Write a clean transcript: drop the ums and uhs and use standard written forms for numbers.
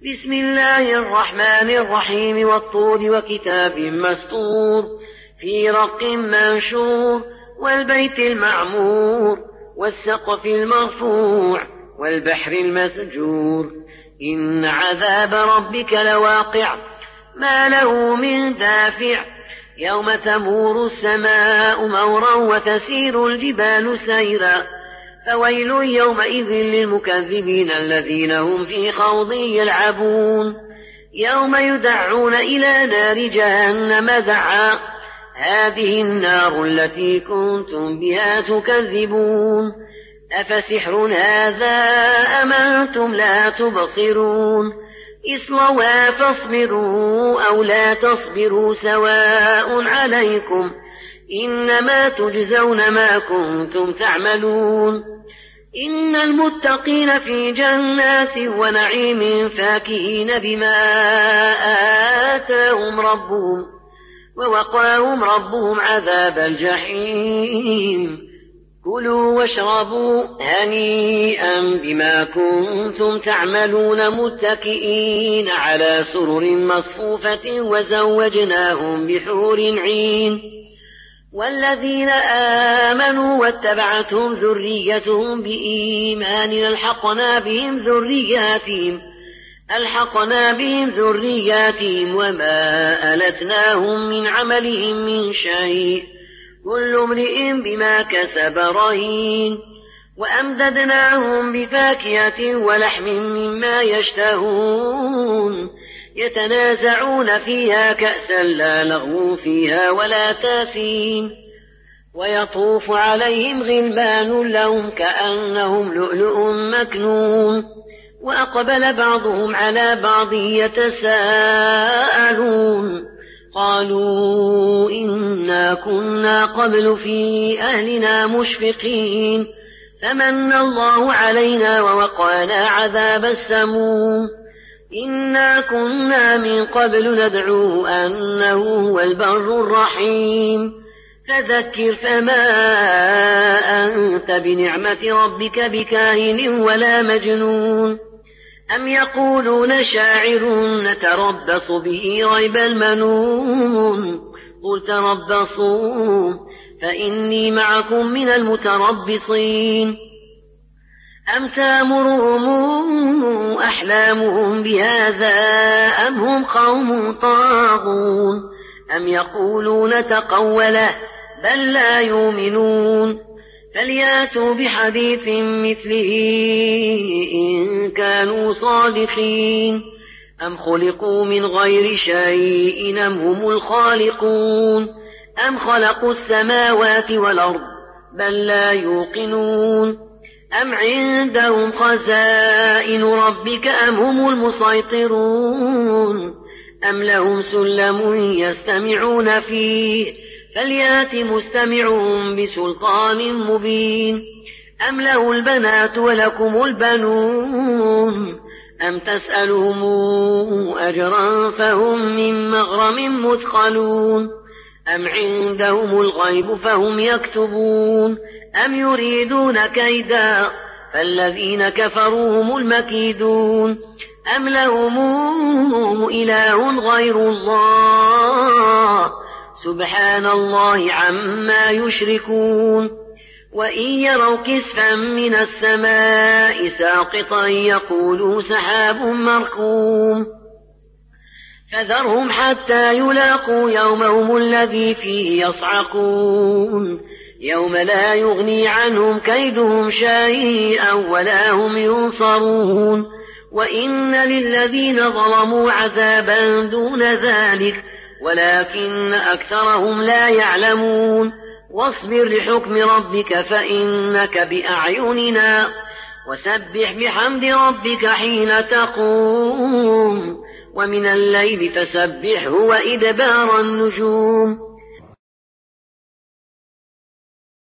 بسم الله الرحمن الرحيم والطور وكتاب مسطور في رق منشور والبيت المعمور والسقف المرفوع والبحر المسجور إن عذاب ربك لواقع ما له من دافع يوم تمور السماء مورا وتسير الجبال سيرا فويل يومئذ للمكذبين الذين هم في خوض يلعبون يوم يدعون إلى نار جهنم دعا هذه النار التي كنتم بها تكذبون أفسحر هذا أم أنتم لا تبصرون اصلوها فاصبروا أو لا تصبروا سواء عليكم إنما تجزون ما كنتم تعملون إن المتقين في جنات ونعيم فاكهين بما آتاهم ربهم ووقاهم ربهم عذاب الجحيم كلوا واشربوا هنيئا بما كنتم تعملون متكئين على سرر مصفوفة وزوجناهم بحور عين والذين آمنوا واتبعتهم ذريتهم بإيمان ألحقنا بهم ذرياتهم وما ألتناهم من عملهم من شيء كل امرئ بما كسب رهين وأمددناهم بفاكهة ولحم مما يشتهون يتنازعون فيها كأسا لا لغو فيها ولا تاثيم ويطوف عليهم غلمان لهم كأنهم لؤلؤ مكنون وأقبل بعضهم على بعض يتساءلون قالوا إنا كنا قبل في أهلنا مشفقين فمن الله علينا ووقانا عذاب السموم إنا كنا من قبل ندعوه أنه هو البر الرحيم فذكر فما أنت بنعمة ربك بكاهن ولا مجنون أم يقولون شاعر نتربص به ريب المنون قل تربصوا فإني معكم من المتربصين أم تأمرهم أحلامهم بهذا أم هم قوم طاغون أم يقولون تقوله بل لا يؤمنون فلياتوا بحديث مثله إن كانوا صادقين أم خلقوا من غير شيء أم هم الخالقون أم خلقوا السماوات والأرض بل لا يوقنون أم عندهم خزائن ربك أم هم المسيطرون أم لهم سلم يستمعون فيه فليات مستمعون بسلطان مبين أم له البنات ولكم البنون أم تسألهم أجرا فهم من مغرم مثقلون أم عندهم الغيب فهم يكتبون أم يريدون كيدا فالذين كفروا هم المكيدون أم لهم إله غير الله سبحان الله عما يشركون وإن يروا كسفا من السماء ساقطا يقولوا سحاب مركوم فذرهم حتى يلاقوا يومهم الذي فيه يصعقون يوم لا يغني عنهم كيدهم شيئا ولا هم ينصرون وإن للذين ظلموا عذابا دون ذلك ولكن أكثرهم لا يعلمون واصبر لحكم ربك فإنك بأعيننا وسبح بحمد ربك حين تقوم ومن الليل فسبحه وإدبار النجوم